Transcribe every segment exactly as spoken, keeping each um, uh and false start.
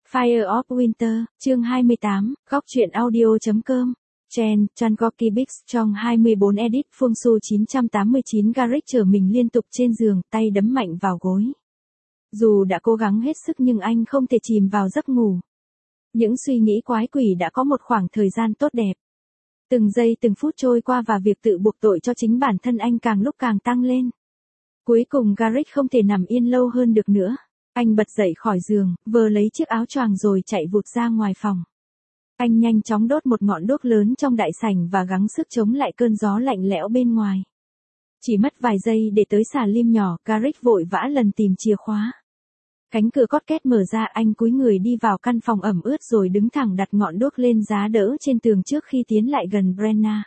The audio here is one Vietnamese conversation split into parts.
Fire of Winter, chương hai mươi tám, góc truyện audio.com. Chen, Changoki Bix trong hai mươi bốn edit Phương Su chín trăm tám mươi chín Garrick trở mình liên tục trên giường, tay đấm mạnh vào gối. Dù đã cố gắng hết sức nhưng anh không thể chìm vào giấc ngủ. Những suy nghĩ quái quỷ đã có một khoảng thời gian tốt đẹp. Từng giây từng phút trôi qua và việc tự buộc tội cho chính bản thân anh càng lúc càng tăng lên. Cuối cùng Garrick không thể nằm yên lâu hơn được nữa. Anh bật dậy khỏi giường, vờ lấy chiếc áo choàng rồi chạy vụt ra ngoài phòng. Anh nhanh chóng đốt một ngọn đuốc lớn trong đại sảnh và gắng sức chống lại cơn gió lạnh lẽo bên ngoài. Chỉ mất vài giây để tới xà lim nhỏ, Garrick vội vã lần tìm chìa khóa. Cánh cửa cót két mở ra, anh cúi người đi vào căn phòng ẩm ướt rồi đứng thẳng đặt ngọn đuốc lên giá đỡ trên tường trước khi tiến lại gần Brenna.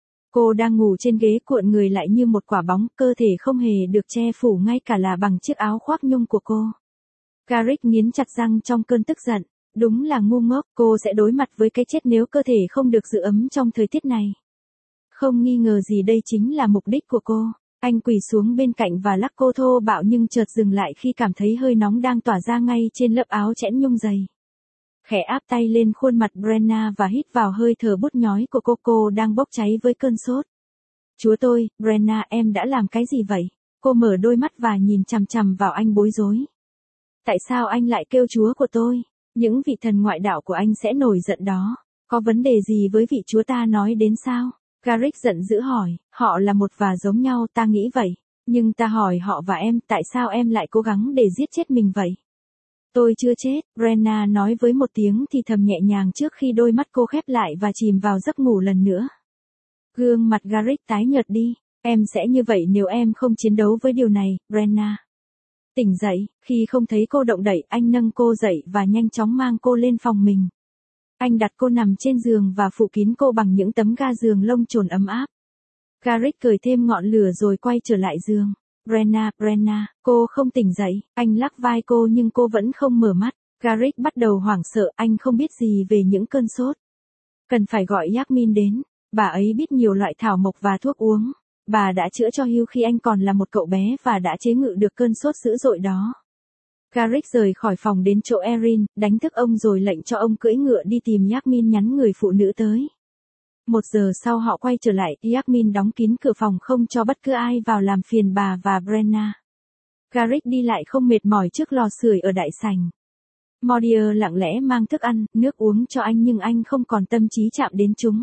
Cô đang ngủ trên ghế cuộn người lại như một quả bóng, cơ thể không hề được che phủ ngay cả là bằng chiếc áo khoác nhung của cô. Garrick nghiến chặt răng trong cơn tức giận. Đúng là ngu ngốc, cô sẽ đối mặt với cái chết nếu cơ thể không được giữ ấm trong thời tiết này. Không nghi ngờ gì đây chính là mục đích của cô. Anh quỳ xuống bên cạnh và lắc cô thô bạo nhưng chợt dừng lại khi cảm thấy hơi nóng đang tỏa ra ngay trên lớp áo chẽn nhung dày. Khẽ áp tay lên khuôn mặt Brenna và hít vào hơi thở bút nhói của cô. Cô đang bốc cháy với cơn sốt. Chúa tôi, Brenna, em đã làm cái gì vậy? Cô mở đôi mắt và nhìn chằm chằm vào anh bối rối. Tại sao anh lại kêu chúa của tôi? Những vị thần ngoại đạo của anh sẽ nổi giận đó. Có vấn đề gì với vị chúa ta nói đến sao? Garrick giận dữ hỏi, họ là một và giống nhau, ta nghĩ vậy. Nhưng ta hỏi họ và em, tại sao em lại cố gắng để giết chết mình vậy? Tôi chưa chết, Brenna nói với một tiếng thì thầm nhẹ nhàng trước khi đôi mắt cô khép lại và chìm vào giấc ngủ lần nữa. Gương mặt Garrick tái nhợt đi, em sẽ như vậy nếu em không chiến đấu với điều này, Brenna. Tỉnh dậy, khi không thấy cô động đậy, anh nâng cô dậy và nhanh chóng mang cô lên phòng mình. Anh đặt cô nằm trên giường và phủ kín cô bằng những tấm ga giường lông chồn ấm áp. Garrick cởi thêm ngọn lửa rồi quay trở lại giường. Brenna, Brenna, cô không tỉnh dậy, anh lắc vai cô nhưng cô vẫn không mở mắt. Garrick bắt đầu hoảng sợ, anh không biết gì về những cơn sốt. Cần phải gọi Yasmin đến, bà ấy biết nhiều loại thảo mộc và thuốc uống. Bà đã chữa cho Hugh khi anh còn là một cậu bé và đã chế ngự được cơn sốt dữ dội đó. Garrick rời khỏi phòng đến chỗ Erin, đánh thức ông rồi lệnh cho ông cưỡi ngựa đi tìm Yasmin nhắn người phụ nữ tới. Một giờ sau họ quay trở lại, Yasmin đóng kín cửa phòng không cho bất cứ ai vào làm phiền bà và Brenna. Garrick đi lại không mệt mỏi trước lò sưởi ở đại sảnh. Modier lặng lẽ mang thức ăn, nước uống cho anh nhưng anh không còn tâm trí chạm đến chúng.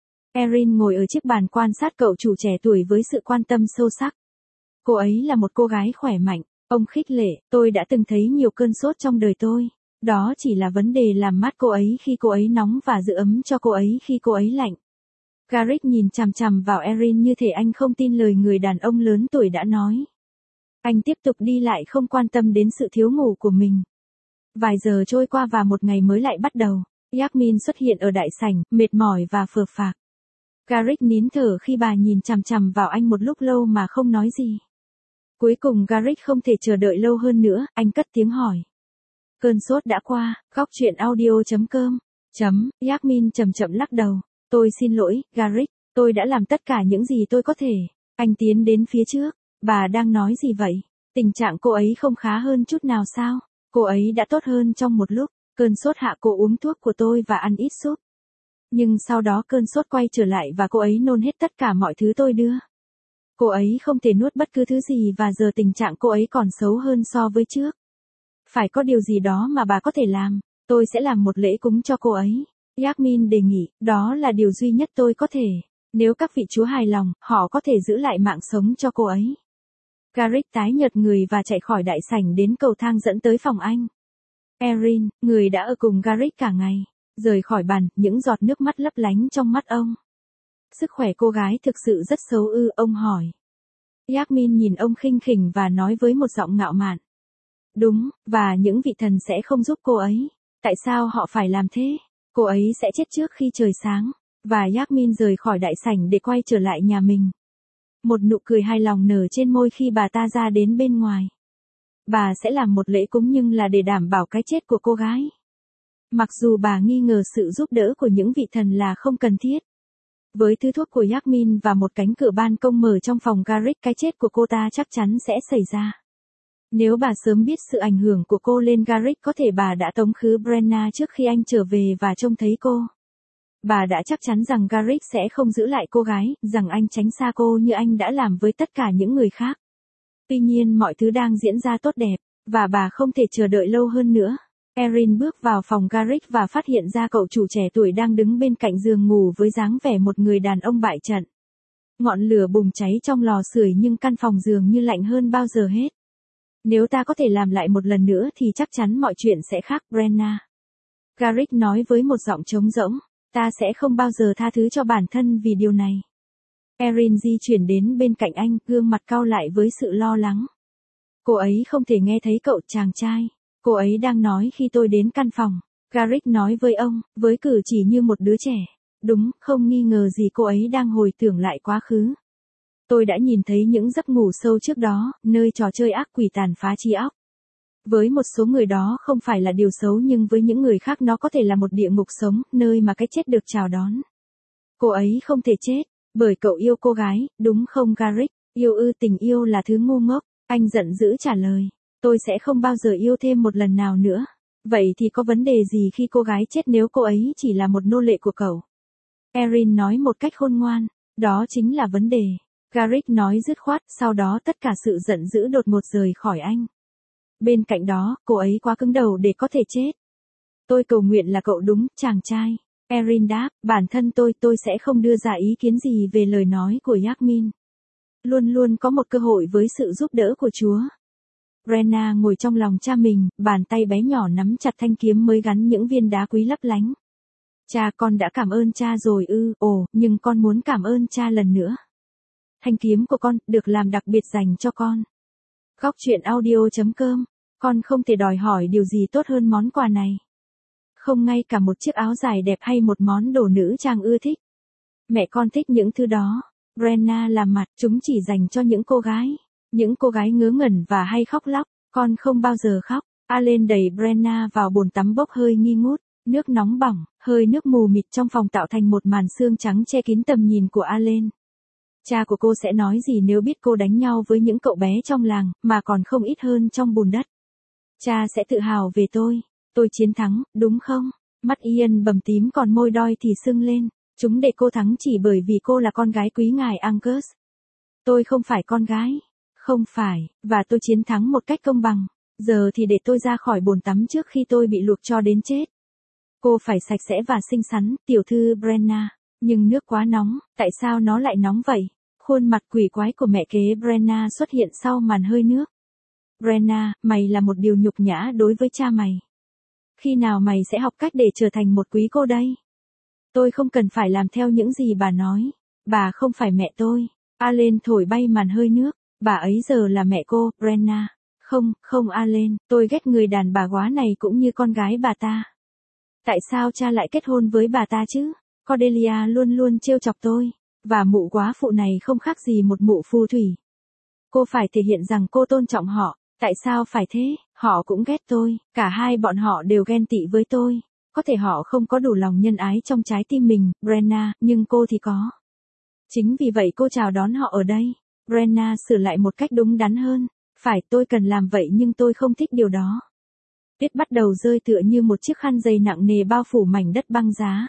Erin ngồi ở chiếc bàn quan sát cậu chủ trẻ tuổi với sự quan tâm sâu sắc. Cô ấy là một cô gái khỏe mạnh, ông khích lệ, tôi đã từng thấy nhiều cơn sốt trong đời tôi. Đó chỉ là vấn đề làm mát cô ấy khi cô ấy nóng và giữ ấm cho cô ấy khi cô ấy lạnh. Garrick nhìn chằm chằm vào Erin như thể anh không tin lời người đàn ông lớn tuổi đã nói. Anh tiếp tục đi lại không quan tâm đến sự thiếu ngủ của mình. Vài giờ trôi qua và một ngày mới lại bắt đầu. Yasmin xuất hiện ở đại sảnh, mệt mỏi và phờ phạc. Garrick nín thở khi bà nhìn chằm chằm vào anh một lúc lâu mà không nói gì. Cuối cùng Garrick không thể chờ đợi lâu hơn nữa, anh cất tiếng hỏi. Cơn sốt đã qua, góc truyện audio.com. Chấm, Yasmin chậm chậm lắc đầu. Tôi xin lỗi, Garrick, tôi đã làm tất cả những gì tôi có thể. Anh tiến đến phía trước. Bà đang nói gì vậy? Tình trạng cô ấy không khá hơn chút nào sao? Cô ấy đã tốt hơn trong một lúc. Cơn sốt hạ, cô uống thuốc của tôi và ăn ít súp. Nhưng sau đó cơn sốt quay trở lại và cô ấy nôn hết tất cả mọi thứ tôi đưa. Cô ấy không thể nuốt bất cứ thứ gì và giờ tình trạng cô ấy còn xấu hơn so với trước. Phải có điều gì đó mà bà có thể làm. Tôi sẽ làm một lễ cúng cho cô ấy. Yasmin đề nghị, đó là điều duy nhất tôi có thể. Nếu các vị chúa hài lòng, họ có thể giữ lại mạng sống cho cô ấy. Garrick tái nhợt người và chạy khỏi đại sảnh đến cầu thang dẫn tới phòng anh. Erin, người đã ở cùng Garrick cả ngày. Rời khỏi bàn, những giọt nước mắt lấp lánh trong mắt ông. Sức khỏe cô gái thực sự rất xấu ư, ông hỏi. Yasmin nhìn ông khinh khỉnh và nói với một giọng ngạo mạn. Đúng, và những vị thần sẽ không giúp cô ấy. Tại sao họ phải làm thế? Cô ấy sẽ chết trước khi trời sáng. Và Yasmin rời khỏi đại sảnh để quay trở lại nhà mình. Một nụ cười hài lòng nở trên môi khi bà ta ra đến bên ngoài. Bà sẽ làm một lễ cúng nhưng là để đảm bảo cái chết của cô gái. Mặc dù bà nghi ngờ sự giúp đỡ của những vị thần là không cần thiết. Với thứ thuốc của Yasmin và một cánh cửa ban công mở trong phòng Garrick, cái chết của cô ta chắc chắn sẽ xảy ra. Nếu bà sớm biết sự ảnh hưởng của cô lên Garrick có thể bà đã tống khứ Brenna trước khi anh trở về và trông thấy cô. Bà đã chắc chắn rằng Garrick sẽ không giữ lại cô gái, rằng anh tránh xa cô như anh đã làm với tất cả những người khác. Tuy nhiên mọi thứ đang diễn ra tốt đẹp, và bà không thể chờ đợi lâu hơn nữa. Erin bước vào phòng Garrick và phát hiện ra cậu chủ trẻ tuổi đang đứng bên cạnh giường ngủ với dáng vẻ một người đàn ông bại trận. Ngọn lửa bùng cháy trong lò sưởi nhưng căn phòng dường như lạnh hơn bao giờ hết. Nếu ta có thể làm lại một lần nữa thì chắc chắn mọi chuyện sẽ khác, Brenna. Garrick nói với một giọng trống rỗng. Ta sẽ không bao giờ tha thứ cho bản thân vì điều này. Erin di chuyển đến bên cạnh anh, gương mặt cau lại với sự lo lắng. Cô ấy không thể nghe thấy cậu chàng trai. Cô ấy đang nói khi tôi đến căn phòng. Garrick nói với ông, với cử chỉ như một đứa trẻ. Đúng, không nghi ngờ gì cô ấy đang hồi tưởng lại quá khứ. Tôi đã nhìn thấy những giấc ngủ sâu trước đó, nơi trò chơi ác quỷ tàn phá trí óc. Với một số người đó không phải là điều xấu nhưng với những người khác nó có thể là một địa ngục sống, nơi mà cái chết được chào đón. Cô ấy không thể chết, bởi cậu yêu cô gái, đúng không Garrick? Yêu ư? Tình yêu là thứ ngu ngốc, anh giận dữ trả lời. Tôi sẽ không bao giờ yêu thêm một lần nào nữa. Vậy thì có vấn đề gì khi cô gái chết nếu cô ấy chỉ là một nô lệ của cậu? Erin nói một cách khôn ngoan, đó chính là vấn đề. Garrick nói dứt khoát, sau đó tất cả sự giận dữ đột ngột rời khỏi anh. Bên cạnh đó, cô ấy quá cứng đầu để có thể chết. Tôi cầu nguyện là cậu đúng, chàng trai. Erin đáp, bản thân tôi tôi sẽ không đưa ra ý kiến gì về lời nói của Yasmin. Luôn luôn có một cơ hội với sự giúp đỡ của Chúa. Brenna ngồi trong lòng cha mình, bàn tay bé nhỏ nắm chặt thanh kiếm mới gắn những viên đá quý lấp lánh. Cha, con đã cảm ơn cha rồi ư? Ồ, nhưng con muốn cảm ơn cha lần nữa. Thanh kiếm của con, được làm đặc biệt dành cho con. Góc truyện audio chấm com. Con không thể đòi hỏi điều gì tốt hơn món quà này. Không ngay cả một chiếc áo dài đẹp hay một món đồ nữ trang ưa thích. Mẹ con thích những thứ đó. Brenna làm mặt, chúng chỉ dành cho những cô gái. Những cô gái ngớ ngẩn và hay khóc lóc. Con không bao giờ khóc. Allen đẩy Brenna vào bồn tắm bốc hơi nghi ngút. Nước nóng bỏng, hơi nước mù mịt trong phòng tạo thành một màn sương trắng che kín tầm nhìn của Allen. Cha của cô sẽ nói gì nếu biết cô đánh nhau với những cậu bé trong làng, mà còn không ít hơn trong bùn đất. Cha sẽ tự hào về tôi. Tôi chiến thắng, đúng không? Mắt Ian bầm tím còn môi đoi thì sưng lên. Chúng để cô thắng chỉ bởi vì cô là con gái quý ngài Angus. Tôi không phải con gái. Không phải, và tôi chiến thắng một cách công bằng. Giờ thì để tôi ra khỏi bồn tắm trước khi tôi bị luộc cho đến chết. Cô phải sạch sẽ và xinh xắn, tiểu thư Brenna. Nhưng nước quá nóng, tại sao nó lại nóng vậy? Khuôn mặt quỷ quái của mẹ kế Brenna xuất hiện sau màn hơi nước. Brenna, mày là một điều nhục nhã đối với cha mày. Khi nào mày sẽ học cách để trở thành một quý cô đây? Tôi không cần phải làm theo những gì bà nói. Bà không phải mẹ tôi. Allen thổi bay màn hơi nước. Bà ấy giờ là mẹ cô, Brenna. Không, không Allen, tôi ghét người đàn bà góa này cũng như con gái bà ta. Tại sao cha lại kết hôn với bà ta chứ? Cordelia luôn luôn trêu chọc tôi. Và mụ góa phụ này không khác gì một mụ phù thủy. Cô phải thể hiện rằng cô tôn trọng họ. Tại sao phải thế? Họ cũng ghét tôi. Cả hai bọn họ đều ghen tị với tôi. Có thể họ không có đủ lòng nhân ái trong trái tim mình, Brenna, nhưng cô thì có. Chính vì vậy cô chào đón họ ở đây. Brenna sửa lại một cách đúng đắn hơn. Phải, tôi cần làm vậy nhưng tôi không thích điều đó. Tuyết bắt đầu rơi tựa như một chiếc khăn dày nặng nề bao phủ mảnh đất băng giá.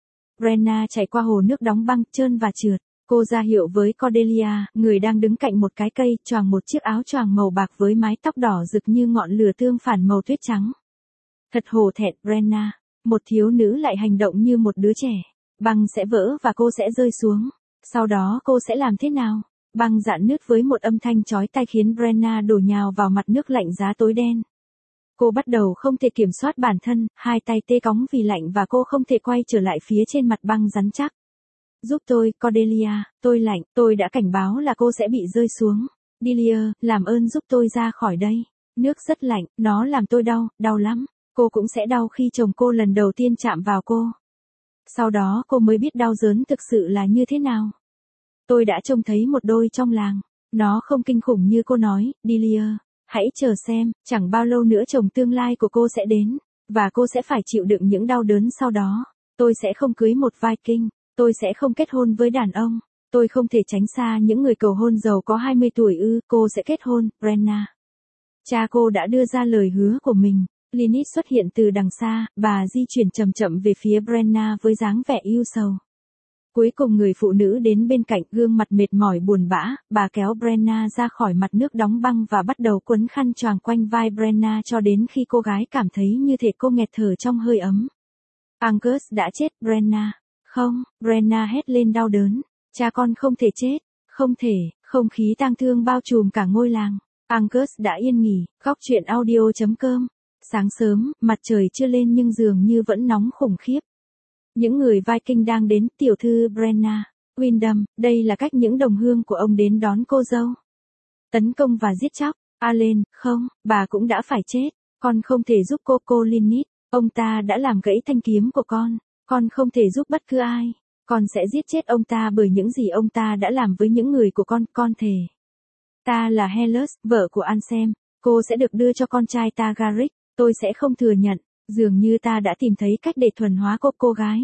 Brenna chạy qua hồ nước đóng băng, trơn và trượt. Cô ra hiệu với Cordelia, người đang đứng cạnh một cái cây, choàng một chiếc áo choàng màu bạc với mái tóc đỏ rực như ngọn lửa tương phản màu tuyết trắng. Thật hổ thẹn, Brenna. Một thiếu nữ lại hành động như một đứa trẻ. Băng sẽ vỡ và cô sẽ rơi xuống. Sau đó cô sẽ làm thế nào? Băng rạn nứt với một âm thanh chói tai khiến Brenna đổ nhào vào mặt nước lạnh giá tối đen. Cô bắt đầu không thể kiểm soát bản thân, hai tay tê cóng vì lạnh và cô không thể quay trở lại phía trên mặt băng rắn chắc. Giúp tôi, Cordelia, tôi lạnh, tôi đã cảnh báo là cô sẽ bị rơi xuống. Delia, làm ơn giúp tôi ra khỏi đây. Nước rất lạnh, nó làm tôi đau, đau lắm. Cô cũng sẽ đau khi chồng cô lần đầu tiên chạm vào cô. Sau đó cô mới biết đau đớn thực sự là như thế nào. Tôi đã trông thấy một đôi trong làng. Nó không kinh khủng như cô nói, Delia. Hãy chờ xem, chẳng bao lâu nữa chồng tương lai của cô sẽ đến. Và cô sẽ phải chịu đựng những đau đớn sau đó. Tôi sẽ không cưới một Viking. Tôi sẽ không kết hôn với đàn ông. Tôi không thể tránh xa những người cầu hôn giàu có hai mươi tuổi ư. Cô sẽ kết hôn, Brenna. Cha cô đã đưa ra lời hứa của mình. Lynette xuất hiện từ đằng xa, bà di chuyển chậm chậm về phía Brenna với dáng vẻ ưu sầu. Cuối cùng người phụ nữ đến bên cạnh, gương mặt mệt mỏi buồn bã, bà kéo Brenna ra khỏi mặt nước đóng băng và bắt đầu quấn khăn choàng quanh vai Brenna cho đến khi cô gái cảm thấy như thể cô nghẹt thở trong hơi ấm. Angus đã chết, Brenna. Không, Brenna hét lên đau đớn. Cha con không thể chết. Không thể, không khí tang thương bao trùm cả ngôi làng. Angus đã yên nghỉ, góc chuyện audio chấm com. Sáng sớm, mặt trời chưa lên nhưng dường như vẫn nóng khủng khiếp. Những người Viking đang đến, tiểu thư Brenna Windham, đây là cách những đồng hương của ông đến đón cô dâu. Tấn công và giết chóc. Allen, không, bà cũng đã phải chết. Con không thể giúp cô cô Lynette. Ông ta đã làm gãy thanh kiếm của con. Con không thể giúp bất cứ ai. Con sẽ giết chết ông ta bởi những gì ông ta đã làm với những người của con, con thề. Ta là Hellas, vợ của Ansem. Cô sẽ được đưa cho con trai ta Garrick. Tôi sẽ không thừa nhận. Dường như ta đã tìm thấy cách để thuần hóa cô cô gái.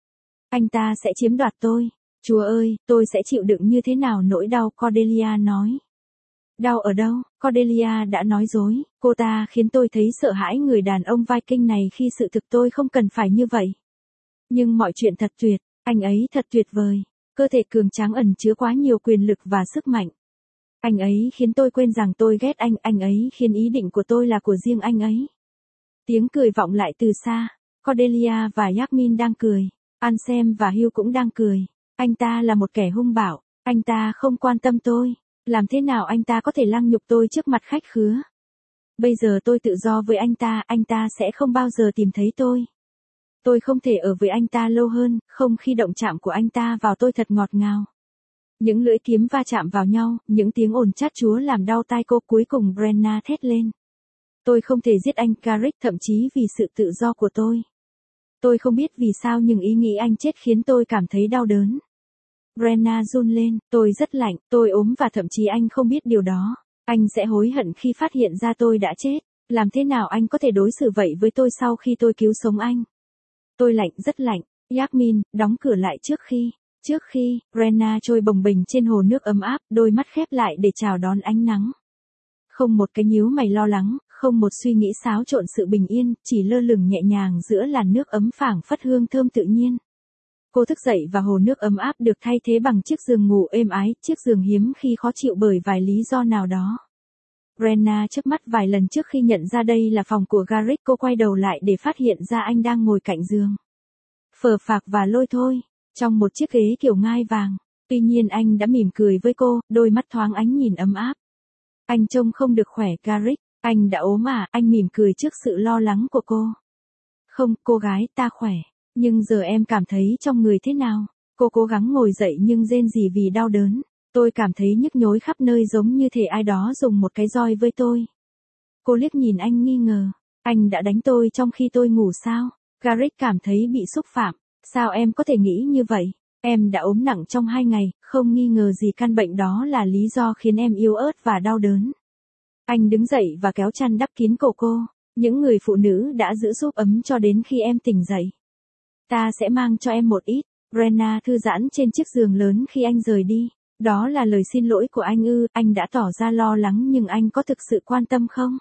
Anh ta sẽ chiếm đoạt tôi. Chúa ơi, tôi sẽ chịu đựng như thế nào nỗi đau, Cordelia nói. Đau ở đâu? Cordelia đã nói dối. Cô ta khiến tôi thấy sợ hãi người đàn ông Viking này khi sự thực tôi không cần phải như vậy. Nhưng mọi chuyện thật tuyệt. Anh ấy thật tuyệt vời. Cơ thể cường tráng ẩn chứa quá nhiều quyền lực và sức mạnh. Anh ấy khiến tôi quên rằng tôi ghét anh. Anh ấy khiến ý định của tôi là của riêng anh ấy. Tiếng cười vọng lại từ xa. Cordelia và Yasmin đang cười. Ansem và Hugh cũng đang cười. Anh ta là một kẻ hung bạo. Anh ta không quan tâm tôi. Làm thế nào anh ta có thể lăng nhục tôi trước mặt khách khứa? Bây giờ tôi tự do với anh ta, anh ta sẽ không bao giờ tìm thấy tôi. Tôi không thể ở với anh ta lâu hơn, không khi động chạm của anh ta vào tôi thật ngọt ngào. Những lưỡi kiếm va chạm vào nhau, những tiếng ồn chát chúa làm đau tai cô. Cuối cùng Brenna thét lên. Tôi không thể giết anh Garrick, thậm chí vì sự tự do của tôi. Tôi không biết vì sao nhưng ý nghĩ anh chết khiến tôi cảm thấy đau đớn. Brenna run lên, tôi rất lạnh, tôi ốm và thậm chí anh không biết điều đó. Anh sẽ hối hận khi phát hiện ra tôi đã chết. Làm thế nào anh có thể đối xử vậy với tôi sau khi tôi cứu sống anh? Tôi lạnh, rất lạnh. Yasmin, đóng cửa lại trước khi. Trước khi, Brenna trôi bồng bềnh trên hồ nước ấm áp, đôi mắt khép lại để chào đón ánh nắng. Không một cái nhíu mày lo lắng, không một suy nghĩ xáo trộn sự bình yên, chỉ lơ lửng nhẹ nhàng giữa làn nước ấm phảng phất hương thơm tự nhiên. Cô thức dậy và hồ nước ấm áp được thay thế bằng chiếc giường ngủ êm ái, chiếc giường hiếm khi khó chịu bởi vài lý do nào đó. Brenna chớp mắt vài lần trước khi nhận ra đây là phòng của Garrick. Cô quay đầu lại để phát hiện ra anh đang ngồi cạnh giường. Phờ phạc và lôi thôi, trong một chiếc ghế kiểu ngai vàng. Tuy nhiên anh đã mỉm cười với cô, đôi mắt thoáng ánh nhìn ấm áp. Anh trông không được khỏe, Garrick. Anh đã ốm à? Anh mỉm cười trước sự lo lắng của cô. Không, cô gái, ta khỏe. Nhưng giờ em cảm thấy trong người thế nào? Cô cố gắng ngồi dậy nhưng rên rỉ vì đau đớn. Tôi cảm thấy nhức nhối khắp nơi giống như thể ai đó dùng một cái roi với tôi. Cô liếc nhìn anh nghi ngờ. Anh đã đánh tôi trong khi tôi ngủ sao? Garrick cảm thấy bị xúc phạm. Sao em có thể nghĩ như vậy? Em đã ốm nặng trong hai ngày, không nghi ngờ gì căn bệnh đó là lý do khiến em yếu ớt và đau đớn. Anh đứng dậy và kéo chăn đắp kín cổ cô. Những người phụ nữ đã giữ giúp ấm cho đến khi em tỉnh dậy. Ta sẽ mang cho em một ít. Brenna thư giãn trên chiếc giường lớn khi anh rời đi. Đó là lời xin lỗi của anh ư? Anh đã tỏ ra lo lắng nhưng anh có thực sự quan tâm không?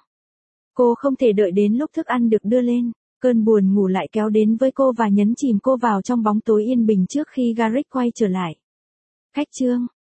Cô không thể đợi đến lúc thức ăn được đưa lên. Cơn buồn ngủ lại kéo đến với cô và nhấn chìm cô vào trong bóng tối yên bình trước khi Garrick quay trở lại. Khách trương,